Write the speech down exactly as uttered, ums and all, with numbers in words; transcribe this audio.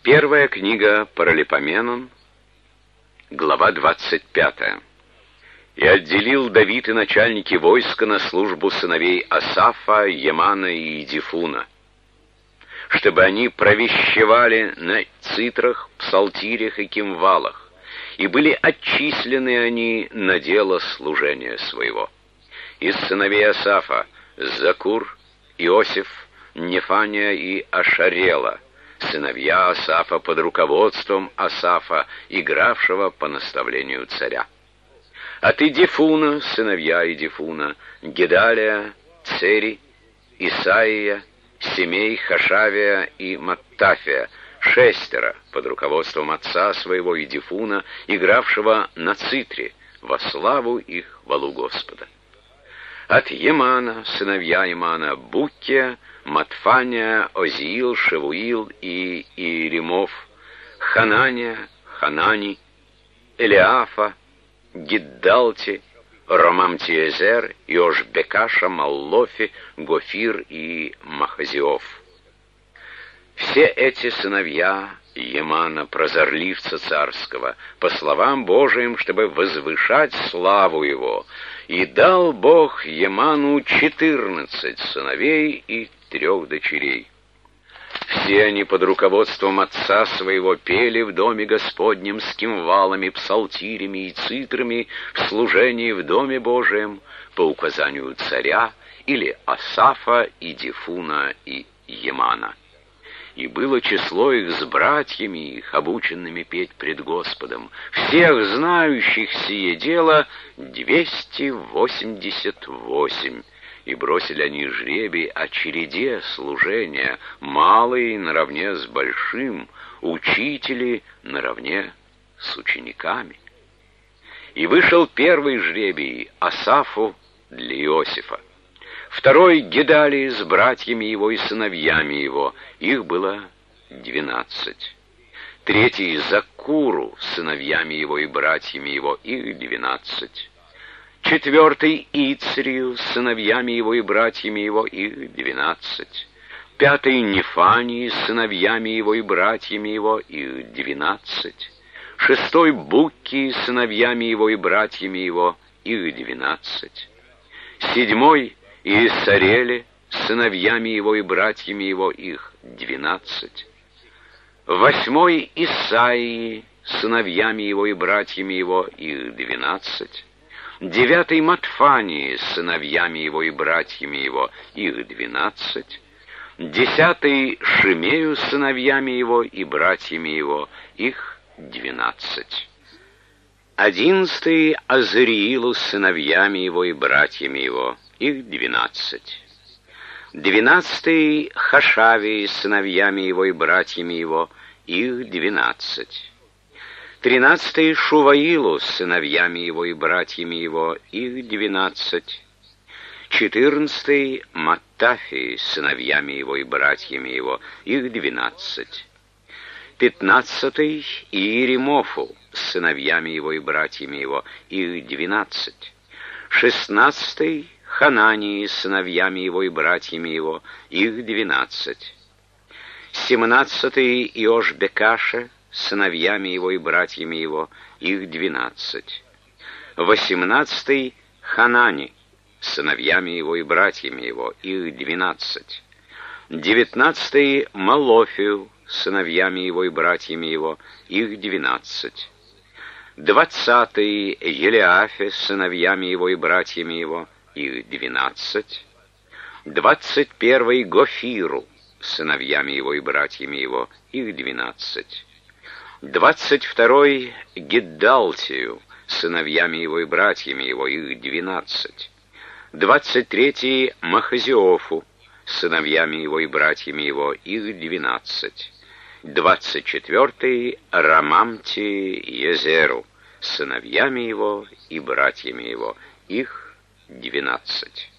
Первая книга Паралипоменон, глава двадцать пятая. «И отделил Давид и начальники войска на службу сыновей Асафа, Емана и Идифуна, чтобы они провещевали на цитрах, псалтирях и кимвалах, и были отчислены они на дело служения своего. Из сыновей Асафа Закур, Иосиф, Нефания и Ашарела, сыновья Асафа под руководством Асафа, игравшего по наставлению царя. От Идифуна сыновья Идифуна Гедалия, Цери, Исаия, Семей, Хашавия и Маттафия, шестеро под руководством отца своего Идифуна, игравшего на цитре, во славу их хвалу Господа. От Емана сыновья Емана Буккия, Матфания, Озиил, Шевуил и Иеремов, Ханания, Ханани, Элиафа, Гиддалти, Ромамтиезер, Иошбекаша, Маллофи, Гофир и Махазиов. Все эти сыновья Емана, прозорливца царского, по словам Божиим, чтобы возвышать славу его, и дал Бог Еману четырнадцать сыновей и трех дочерей. Все они под руководством отца своего пели в доме Господнем с кимвалами, псалтирями и цитрами в служении в доме Божием по указанию царя или Асафа, Идифуна и Емана. И было число их с братьями их, обученными петь пред Господом, всех знающих сие дело, двести восемьдесят восемь. И бросили они жребий о череде служения, малый наравне с большим, учители наравне с учениками. И вышел первый жребий Асафу для Иосифа, второй Гедалии с братьями его и сыновьями его, их было двенадцать. Третий Закуру с сыновьями его и братьями его, их двенадцать. Четвертый Ицрию с сыновьями его и братьями его, их двенадцать. Пятый Нефании с сыновьями его и братьями его, их двенадцать. Шестой Букки с сыновьями его и братьями его, их двенадцать. Седьмой Иессарели с сыновьями его и братьями его, их двенадцать. Восьмой Исаии с сыновьями его и братьями его, их двенадцать. Девятый Матфании с сыновьями его и братьями его, их двенадцать. Десятый Шимею с сыновьями его и братьями его, их двенадцать. Одиннадцатый Азариилу с сыновьями его и братьями его, их двенадцать. Двенадцатый Хашавии с сыновьями его и братьями его, их двенадцать. Тринадцатый Шуваилу с сыновьями его и братьями его, их двенадцать. Четырнадцатый Маттафии с сыновьями его и братьями его, их двенадцать. Пятнадцатый Иеремофу с сыновьями его и братьями его, их двенадцать. Шестнадцатый Ханании с сыновьями его и братьями его, их двенадцать. Семнадцатый Иошбекаше с сыновьями его и братьями его, их двенадцать. Восемнадцатый Ханани с сыновьями его и братьями его, их двенадцать. Девятнадцатый Малофию с сыновьями его и братьями его, их двенадцать. Двадцатый Елиафе с сыновьями его и братьями его, их двенадцать. Двадцать первый Гофиру с сыновьями его и братьями его, их двенадцать. Двадцать второй Гиддалтию с сыновьями его и братьями его, их двенадцать. Двадцать третий Махазиофу с сыновьями его и братьями его, их двенадцать. Двадцать четвертый Рамамти Езеру с сыновьями его и братьями его, их двенадцать.